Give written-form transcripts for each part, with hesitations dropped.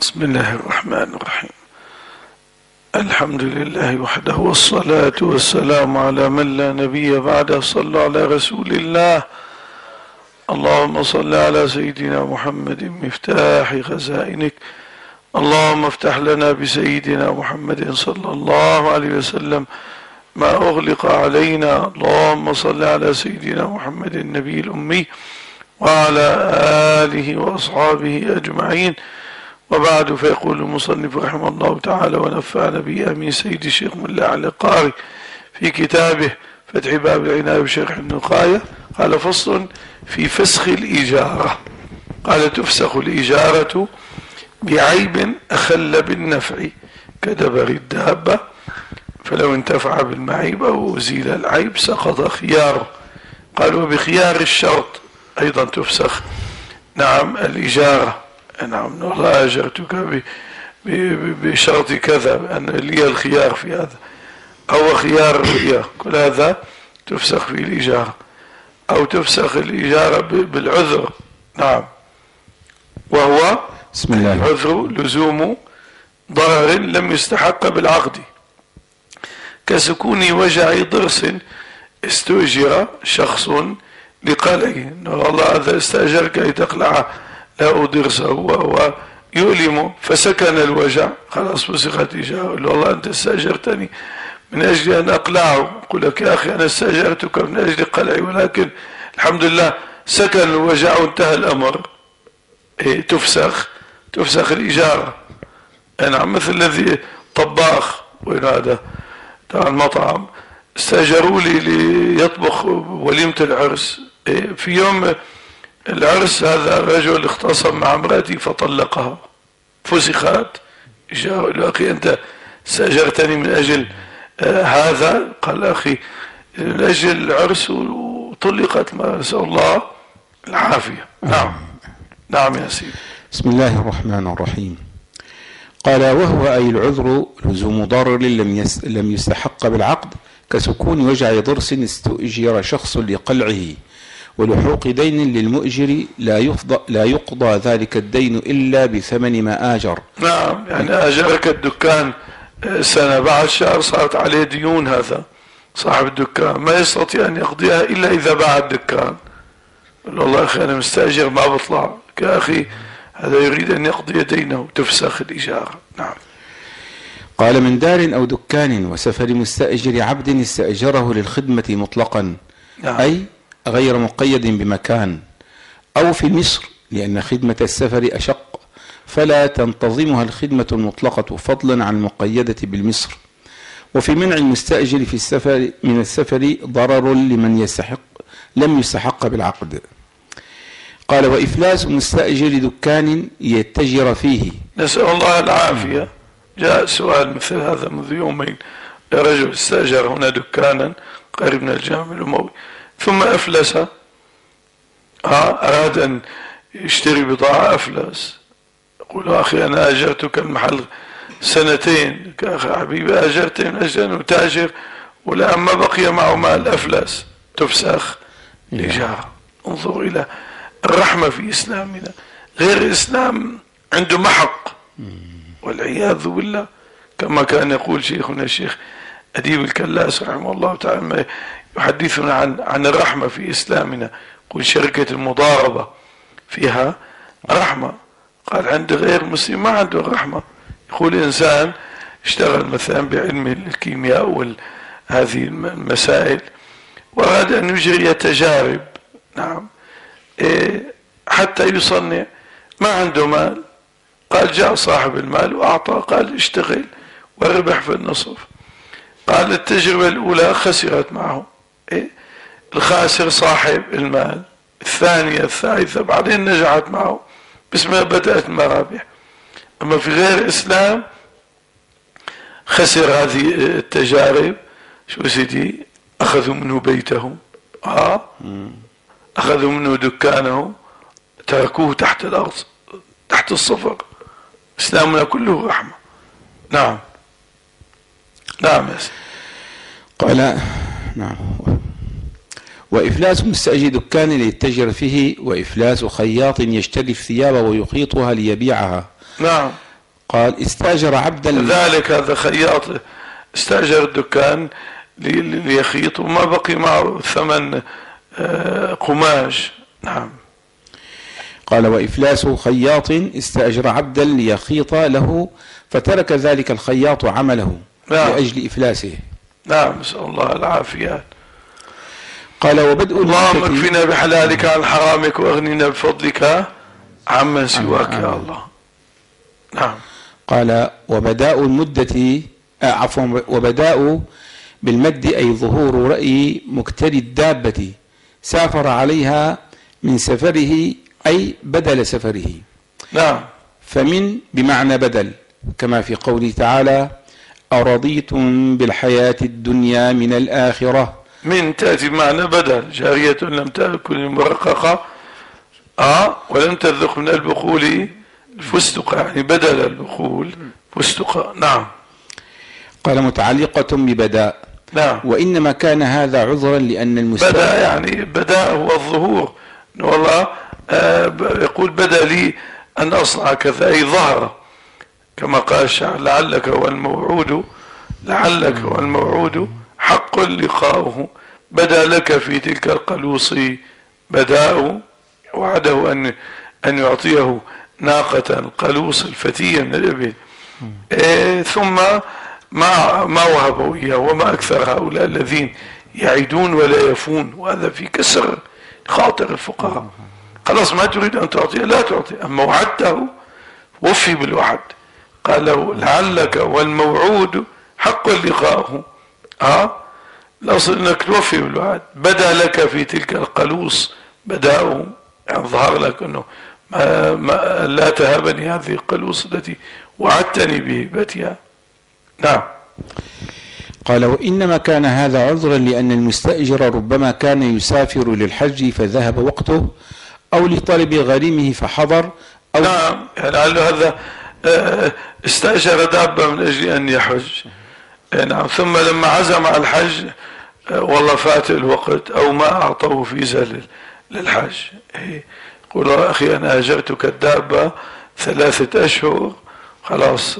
بسم الله الرحمن الرحيم. الحمد لله وحده، والصلاة والسلام على من لا نبي بعده. صلى على رسول الله. اللهم صل على سيدنا محمد مفتاح خزائنك. اللهم افتح لنا بسيدنا محمد صلى الله عليه وسلم ما أغلق علينا. اللهم صل على سيدنا محمد النبي الأمي وعلى آله وأصحابه أجمعين. وبعد، فيقول المصنف رحمه الله تعالى ونفعنا به آمين سيد الشيخ ملا علي القاري في كتابه فتح باب العناية بشرح النقاية. قال: فصل في فسخ الإجارة. قال: تفسخ الإجارة بعيب أخل بالنفع كدبر الدابة، فلو انتفع بالمعيب أو أزيل العيب سقط خياره. قال: وبخيار الشرط أيضا تفسخ نعم الإجارة. نعم، والله أجرتك بشرط كذا، أن لي الخيار في هذا، أو خيار الرؤية، كل هذا تفسخ في الإجارة. أو تفسخ الإجارة بالعذر. نعم، وهو بسم الله العذر لزوم ضرر لم يستحق بالعقد، كسكون وجع ضرس استؤجر شخص لقلعه. والله هذا استأجرك لتقلع له ضرسه وهو يؤلم فسكن الوجع، خلاص فسخت إجارة. والله أنت استأجرتني من أجل أن أقلعه. أقول لك: يا أخي أنا استأجرتك من أجل قلعي، ولكن الحمد لله سكن الوجع وانتهى الأمر. تفسخ الإجارة. نعم، مثل الذي طباخ وين هذا تاع المطعم استأجروا لي ليطبخ وليمة العرس. في يوم العرس هذا الرجل اختصم مع امرأتي فطلقها، فسخت إجارة. أخي أنت استأجرتني من أجل هذا. قال: أخي من أجل العرس وطلقت، ما نسأل الله العافية. نعم يا سيدي. بسم الله الرحمن الرحيم. قال: وهو أي العذر لزوم ضرر لم يستحق بالعقد، كسكون وجع ضرس استؤجر شخص لقلعه، ولحوق دين للمؤجر لا يقضى ذلك الدين إلا بثمن ما آجر. نعم، يعني أجرك الدكان سنة، بعد شهر صارت عليه ديون، هذا صاحب الدكان ما يستطيع أن يقضيها إلا إذا باع الدكان. والله أخي أنا مستأجر ما بطلع. كأخي هذا يريد أن يقضي دينه، تفسخ الإجارة. نعم. قال: من دار أو دكان وسفر مستأجر عبد استأجره للخدمة مطلقا. نعم. أي غير مقيد بمكان، أو في مصر، لأن خدمة السفر أشق فلا تنتظمها الخدمة المطلقة فضلا عن المقيدة بالمصر. وفي منع المستأجر في السفر من السفر ضرر لمن لم يستحق بالعقد. قال: وإفلاس مستأجر دكان يتجر فيه. نسأل الله العافية. جاء سؤال مثل هذا منذ يومين لرجل استأجر هنا دكانا قريب من الجامع الأموي، ثم أفلس. أراد أن يشتري بضاعة، أفلس. يقول: أخي أنا أجرتك المحل سنتين، أخي حبيبي أجرتني من أجل أن أتاجر، والآن ما بقي معه مال، أفلس. تفسخ الإجارة. انظر إلى الرحمة في إسلامنا. غير الإسلام عنده محق والعياذ بالله، كما كان يقول شيخنا الشيخ أديب الكلاس رحمه الله تعالى يحدثنا عن الرحمة في إسلامنا. يقول: شركة المضاربة فيها رحمة. قال: عند غير مسلم ما عنده الرحمة. يقول: إنسان اشتغل مثلا بعلم الكيمياء وهذه المسائل وأراد أن يجري تجارب، نعم، حتى يصنع، ما عنده مال. قال: جاء صاحب المال وأعطى، قال: اشتغل وربح في النصف. قال: التجربة الأولى خسرت معه، الخاسر صاحب المال. الثانية الثالثة بعدين نجحت معه، بس ما بدأت المرابح. أما في غير الإسلام خسر هذه التجارب. شو سيدي؟ أخذوا منه بيته، أخذوا منه دكانه، تركوه تحت الأرض، تحت الصفر. إسلامنا كله رحمة. نعم يا سيدي. قال: نعم. وإفلاس مستأجر دكان ليتجر فيه، وإفلاس خياط يشتري الثياب ويخيطها ليبيعها. نعم. قال استأجر عبدا ذلك هذا خياط استأجر الدكان ليخيط وما بقي معه ثمن قماش. نعم. قال وإفلاس خياط استأجر عبدا ليخيط له فترك ذلك الخياط عمله لأجل إفلاسه. نعم. نسأل الله العافية. قال وبدء اللهم اكفنا بحلالك عن حرامك واغننا بفضلك عمن سواك يا الله. نعم. قال وبداء المدة وبداء بالمد أي ظهور رأي مكتري الدابة سافر عليها من سفره أي بدل سفره. نعم. فمن بمعنى بدل كما في قوله تعالى أرضيتم بالحياة الدنيا من الآخرة. من تأتي بمعنى بدل، جارية لم تأكل مرققة ولم تذق من البخول الفستق، يعني بدل البخول فستق. نعم. قال متعلقة ببداء. نعم. وإنما كان هذا عذرا لأن بدأ يعني بدأ هو الظهور، والله يقول بدأ لي أن أصنع كذا، أي ظهر كما قال الشاعر لعلك والموعود حق لقاؤه بدا لك في تلك القلوص بداء. وعده أن يعطيه ناقة القلوص الفتية من الإبل، ثم ما وهبوا إياه. وما أكثر هؤلاء الذين يعيدون ولا يفون، وهذا في كسر خاطر الفقراء. خلاص ما تريد أن تعطيه لا تعطيه، أما وعدته وفي بالوعد. قال له لعلك والموعود حق لقاؤه. الأصل أنك توفي بالوعد. بدا لك في تلك القلوص بداؤه، يعني ظهر لك أنه لا تهابني هذه القلوص التي وعدتني بهبتها. نعم. قال وإنما كان هذا عذرا لأن المستأجر ربما كان يسافر للحج فذهب وقته، أو لطلب غريمه فحضر، أو نعم. يعني هذا استأجر دابة من أجل أن يحج. نعم. ثم لما عزم على الحج والله فات الوقت أو ما أعطوه فيزا للحج، يقول أخي أنا أجرتك الدابة 3 أشهر، خلاص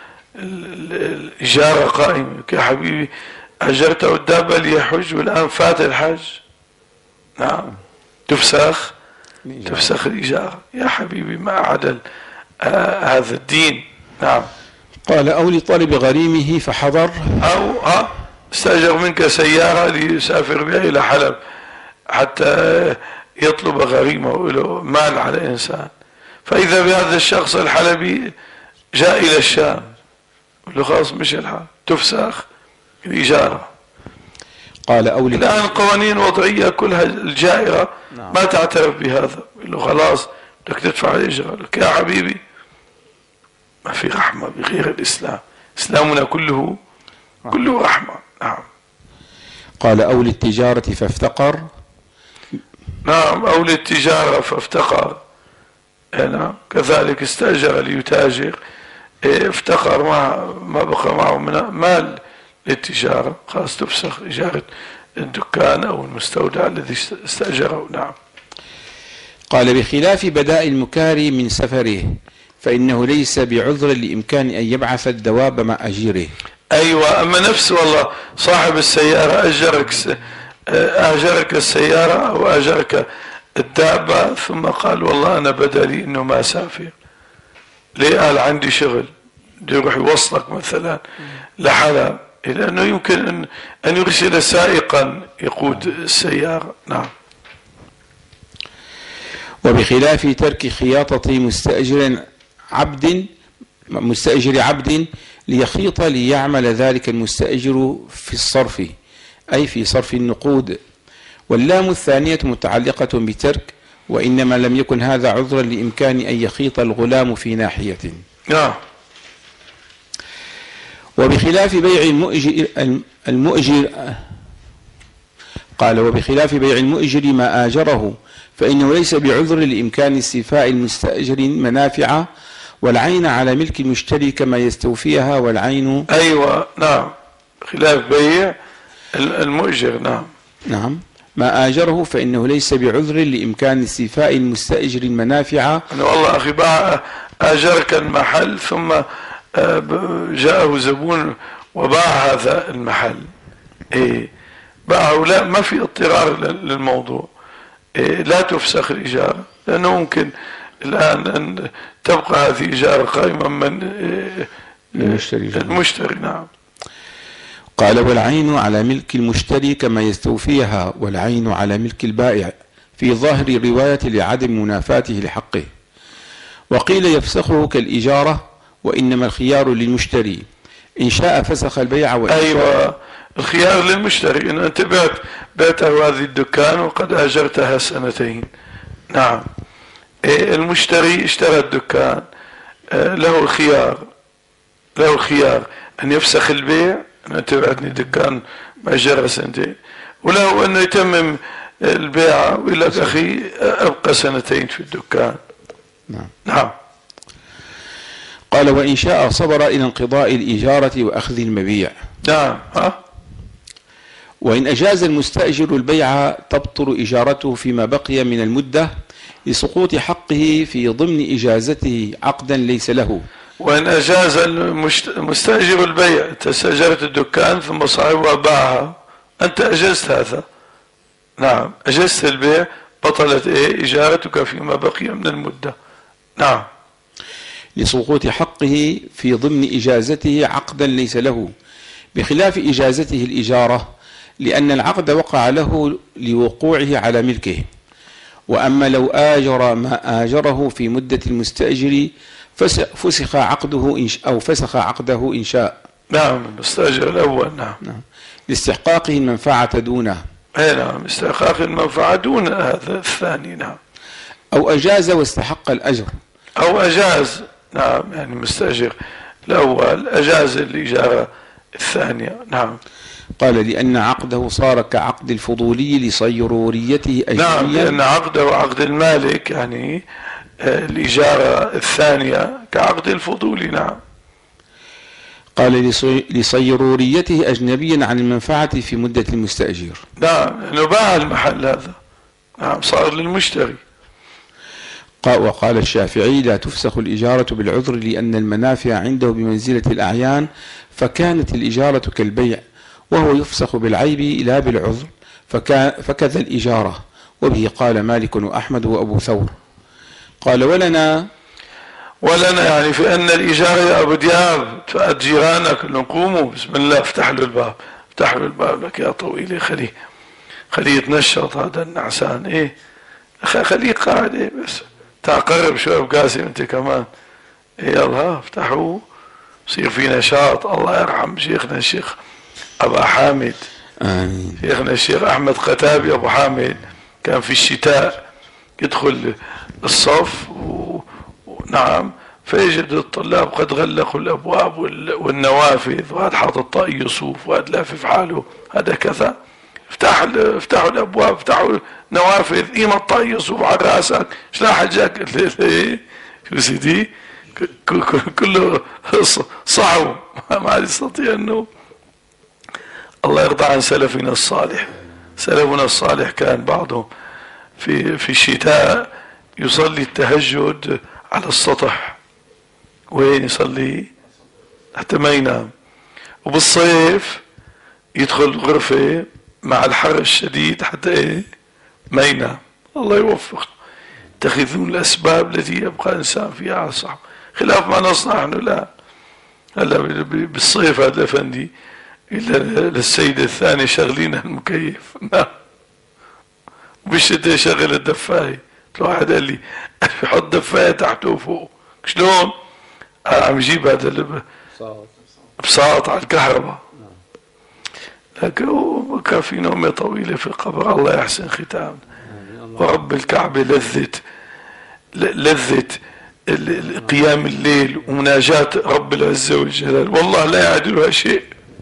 الإجارة قائمة. يا حبيبي أجرته الدابة ليحج والآن فات الحج. نعم. تفسخ الإجارة. يا حبيبي ما عدل هذا الدين. نعم. قال أو لطلب غريمه فحضر، أو استأجر منك سيارة ليسافر بها إلى حلب حتى يطلب غريمه وله مال على إنسان، فإذا بهذا الشخص الحلبي جاء إلى الشام، له خلاص مش الحال تفسخ الإجارة. قال أو الآن القوانين الوضعية كلها الجائرة ما تعترف بهذا، له خلاص بدك تدفع الإجارة. لك يا حبيبي ما في رحمة بغير الإسلام، إسلامنا كله رحمة. نعم. قال أو للتجارة فافتقر. نعم. أو للتجارة فافتقر. نعم. كذلك استأجر ليتاجر، افتقر ما بقى معه من مال للتجارة، خلاص تفسخ إجارة الدكان أو المستودع الذي استأجره. نعم. قال بخلاف بداء المكاري من سفره فإنه ليس بعذر لإمكان أن يبعث الدواب مع أجيره. أيوة. أما نفس والله صاحب السيارة أجرك السيارة أو أجرك الدابة، ثم قال والله أنا بدلي إنه ما سافر، ليه؟ قال عندي شغل، بده يروح يوصلك مثلا لحلب، لأنه يمكن أن يرسل سائقا يقود السيارة. نعم. وبخلاف ترك خياطة مستأجر عبد ليخيط ليعمل ذلك المستأجر في الصرف، أي في صرف النقود. واللام الثانية متعلقة بترك، وإنما لم يكن هذا عذرا لإمكان أن يخيط الغلام في ناحية. وبخلاف بيع المؤجر قال وبخلاف بيع المؤجر ما آجره فإنه ليس بعذر لإمكان استيفاء المستأجر منافع والعين على ملك المشتري كما يستوفيها والعين. أيوة. نعم. خلاف بيع المؤجر. نعم. نعم. ما آجره فإنه ليس بعذر لإمكان استيفاء المستأجر المنافع. أنا والله أخي آجرك المحل ثم جاءه زبون وباع هذا المحل، باعه، لا ما في اضطرار للموضوع، لا تفسخ الإجارة، لأنه ممكن الآن أن تبقى هذه إجارة قائمة من المشتري. نعم. قال والعين على ملك المشتري كما يستوفيها، والعين على ملك البائع في ظاهر رواية لعدم منافاته لحقه. وقيل يفسخه كالإجارة، وإنما الخيار للمشتري إن شاء فسخ البيع وإن أيوة، الخيار للمشتري إن أنت بعته هذه الدكان وقد أجرتها 2 نعم، المشتري اشترى الدكان، له الخيار أن يفسخ البيع، أن أنت بعتني دكان مأجرها 2 وله أنه يتمم البيع ويقول لك أخي أبقى 2 في الدكان. نعم. قال وإن شاء صبر إلى انقضاء الإجارة وأخذ المبيع. نعم. وإن أجاز المستأجر البيع تبطل إجارته فيما بقي من المدة لسقوط حقه في ضمن إجازته عقدا ليس له. وإن أجاز المستأجر البيع، تستأجرت الدكان ثم صاحبها باعها، أنت أجزت هذا، نعم، أجزت البيع، بطلت إجارتك فيما بقي من المدة. نعم. لسقوط حقه في ضمن إجازته عقدا ليس له، بخلاف إجازته الإجارة، لأن العقد وقع له لوقوعه على ملكه. وأما لو آجر ما آجره في مدة المستأجر فسخ عقده أو فسخ عقده إن شاء. نعم، المستأجر الأول. نعم. لاستحقاقه المنفعة دونه. نعم، استحقاق المنفعة دون هذا الثاني. نعم. أو أجاز واستحق الأجر. أو أجاز، نعم، يعني المستأجر الأول أجاز الإجارة الثانية. نعم. قال لأن عقده صار كعقد الفضولي لصيروريته أجريا. نعم، لأن عقده وعقد المالك، يعني الإجارة الثانية كعقد الفضولي. نعم. قال لصيروريته أجنبيا عن المنفعة في مدة المستأجر. نعم، لأنه باع المحل هذا، نعم، صار للمشتري. وقال الشافعي لا تفسخ الإجارة بالعذر لأن المنافع عنده بمنزلة الأعيان، فكانت الإجارة كالبيع، وهو يفسخ بالعيب لا بالعذر، فكذا الإجارة. وبه قال مالك وأحمد وأبو ثور. قال ولنا يعني في أن الإجارة يا أبو دياب تفقد جيرانك أنه قوموا بسم الله افتح له الباب، افتح له الباب لك يا طويل، خليه يتنشط هذا النعسان، خليه قاعد، بس تقرب شوي أبو قاسم أنت كمان، يلا افتحوا، يصير في نشاط. الله يرحم شيخنا الشيخ أبا حامد، آمين. شيخنا الشيخ أحمد قتابي أبو حامد كان في الشتاء يدخل الصف نعم، فيجد الطلاب قد غلقوا الأبواب والنوافذ، وهذا حاطط طاقية يصوف، وهذا لافف حاله، هذا كذا، افتحوا الأبواب، افتحوا النوافذ، قيمة الطاقية يصوف على راسك، شلاح الجاك شو سيدي، كله صعب، ما يستطيع النوم. الله يرضى عن سلفنا الصالح. سلفنا الصالح كان بعضهم في الشتاء يصلي التهجد على السطح، وين يصلي حتى ما ينام، وبالصيف يدخل غرفة مع الحر الشديد حتى ما ينام. الله يوفق. يتخذون الأسباب التي يبقى الإنسان فيها على صحبه، خلاف ما نصنع نحن. لا، هلا بالصيف هذا الأفندي إلا للسيدة الثانية شغلين المكيف، وبالشتاء شغل الدفاية. واحد قال لي يحط دفاية تحته وفوق، شلون؟ عم يجيب هذا بساط على الكهرباء. لكن كان في نومة طويلة في القبر، الله يحسن ختامنا. ورب الكعبة لذة قيام الليل ومناجاة رب العزة والجلال، والله لا يعدلها شيء.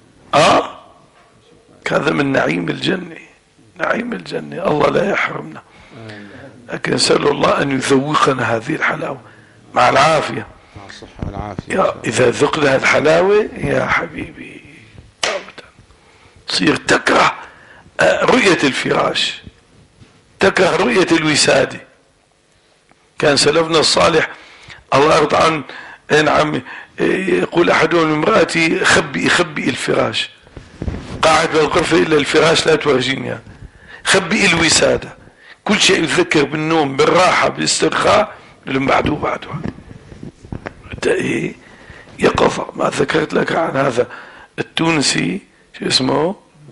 هذا من نعيم الجنة، نعيم الجنة، الله لا يحرمنا. لكن نسأل الله أن يذوقنا هذه الحلاوة مع العافية، مع الصحة والعافية. إذا ذقنا الحلاوة يا حبيبي تصير تكره رؤية الفراش، تكره رؤية الوسادة. كان سلفنا الصالح الله يرضى عنه نعم يقول أحدهم لامرأتي خبئي الفراش، قاعد بالغرفة إلا الفراش لا تورجيني، خبئي الوسادة، كل شيء يذكر بالنوم بالراحة بالاسترخاء لما بعده ايه يقظة. ما ذكرت لك عن هذا التونسي شو اسمه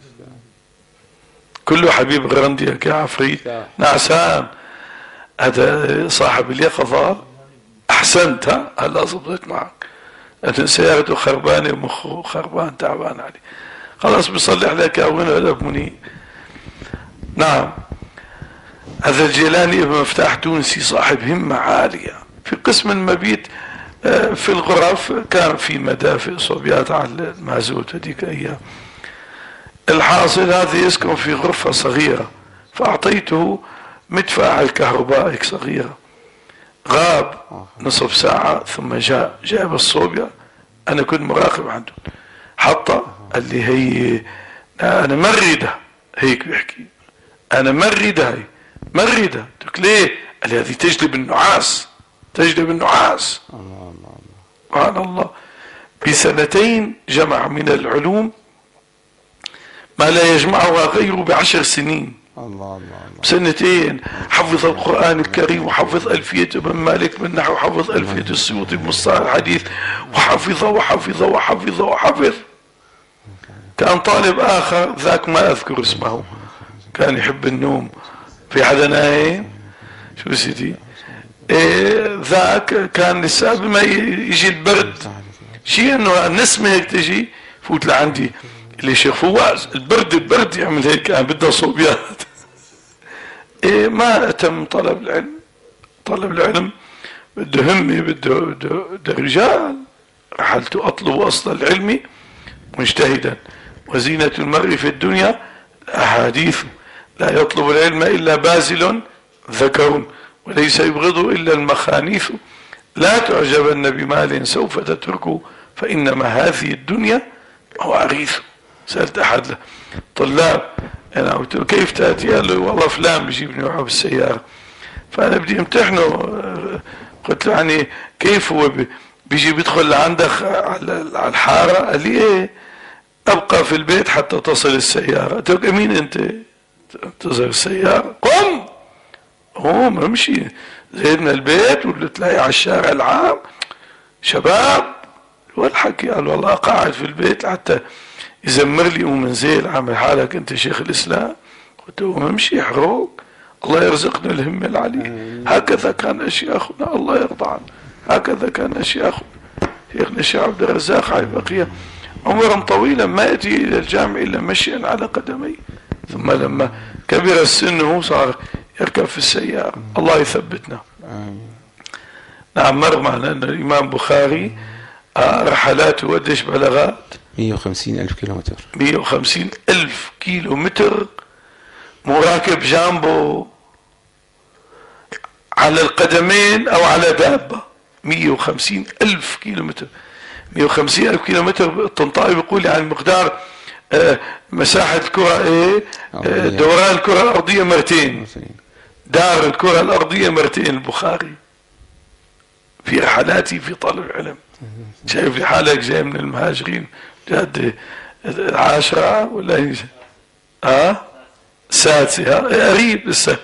كله حبيب غرندي كعفريت نعسان، هذا صاحب اليقظة. احسنت، هلا صبرت معك، أنت سيارته خربانة ومخه خربان تعبان عليه، خلاص بيصلح لك وين هدف منيب. نعم، هذا الجيلاني ابن مفتاح تونسي صاحب همة عالية في قسم المبيت في الغرف، كان في مدافئ صوبيات على المازوت هذيك ايام. الحاصل هذا يسكن في غرفة صغيرة، فأعطيته مدفع الكهرباء صغيرة، غاب نصف ساعة ثم جاء الصوبيا، أنا كنت مراقب عنده، حطه قال لي هي أنا مريدة، هيك بيحكي أنا مريدة، هي مريدة. قلت ليه؟ قال لي هذه تجلب النعاس. سبحان الله. بسنتين جمع من العلوم ما لا يجمعها غيره ب10 سنين. بسنتين حفظ القرآن الكريم، وحفظ ألفية ابن مالك من نحو، وحفظ ألفية السيوطي بمصطلح الحديث، وحفظ. كان طالب آخر ذاك ما أذكر اسمه، كان يحب النوم، في حدا نايم شو سيدي ذاك كان لسه قبل ما يجي البرد شيء انه النسمة هيك تجي فوت لعندي اللي شيخ فواز البرد يعمل هيك، كان بدها صوبيات. ما اتم طلب العلم بده همي، بده رجال. رحلت اطلب اصل العلم مجتهدا، وزينة المرء في الدنيا احاديث، لا يطلب العلم الا بازل ذكر، وليس يبغضه الا المخانيث. لا تعجبن بمال سوف تتركه، فانما هذه الدنيا مواريث. سألت احد طلاب انا قلت له كيف تأتي؟ قال له والله فلان بيجيبني معه بالسيارة، فانا بدي امتحنه. قلت له يعني كيف هو بيجي بيدخل لعندك على الحارة؟ قال لي ايه، ابقى في البيت حتى تصل السيارة. قلت له مين انت؟ تظهر السيارة قم امشي زيد من البيت، واللي تلاقي على الشارع العام شباب والحكي. قال والله قاعد في البيت حتى يزمر لي ومنزل، عامل حالك انت شيخ الاسلام. قلت له امشي حروق، الله يرزقنا الهمة العلي. هكذا كان اشياخنا الله يرضى عنه، هكذا كان اشياخنا. شيخنا الشيخ عبد الرزاق على بقية عمرا طويلا ما يأتي الى الجامع الا مشيا على قدميه، ثم لما كبر السن هو صار يركب في السيارة. الله يثبتنا. نعم، مر معنا ان الامام بخاري رحلاته قديش بلغت؟ 150,000 كيلومتر. 150,000 كيلومتر مراكب جنبه على القدمين او على دابة. 150,000 كيلومتر. 150,000 كيلومتر الطنطاوي بيقول يعني مقدار مساحة الكرة دوران الكرة الارضية مرتين، دار الكرة الارضية مرتين. البخاري في رحلاتي في طلب العلم، شايف لحالك جاي من المهاجرين جاد 10 ولا سادسة قريب لسه.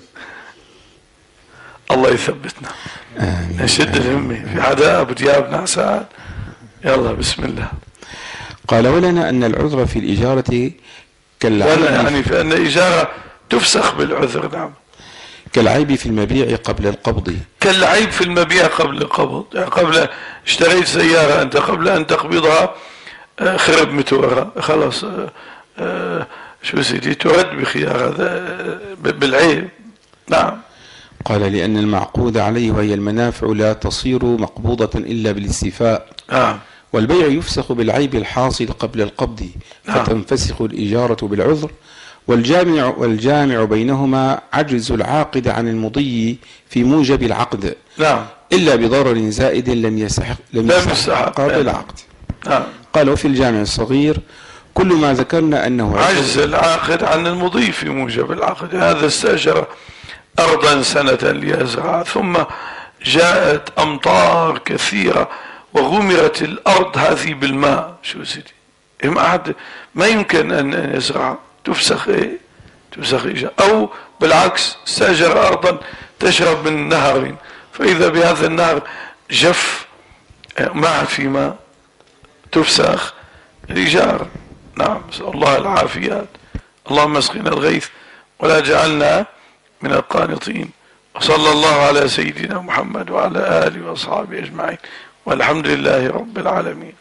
الله يثبتنا. نشد الهمة. في حدا ابو دياب نعسان؟ يلا بسم الله. قال ولنا ان العذر في الإجارة ولا يعني في ان الإجارة تفسخ بالعذر. نعم، كالعيب في المبيع قبل القبض. كالعيب في المبيع قبل القبض، يعني قبل اشتريت سيارة انت قبل ان تقبضها خرب متورها، خلاص شو سيدي ترد بخيار هذا بالعيب. نعم. قال لأن المعقود عليه وهي المنافع لا تصير مقبوضة إلا بالاستيفاء. والبيع يفسخ بالعيب الحاصل قبل القبض، فتنفسخ الإجارة بالعذر. والجامع بينهما عجز العاقد عن المضي في موجب العقد، إلا بضرر زائد لم يستحق بالعقد. قال وفي الجامع الصغير كل ما ذكرنا أنه عجز العاقد عن المضي في موجب العقد. هذا استأجر أرضا سنة ليزرع، ثم جاءت أمطار كثيرة وغمرت الأرض هذه بالماء، شو سيدي ما يمكن أن يزرع، تفسخ تفسخ أو بالعكس استأجر أرضا تشرب من نهر، فإذا بهذا النهر جف ما في ماء، تفسخ الإجارة. نعم، نسأل الله العافيات. اللهم اسقنا الغيث ولا جعلنا من القانطين. وصلى الله على سيدنا محمد وعلى آله وأصحابه أجمعين، والحمد لله رب العالمين.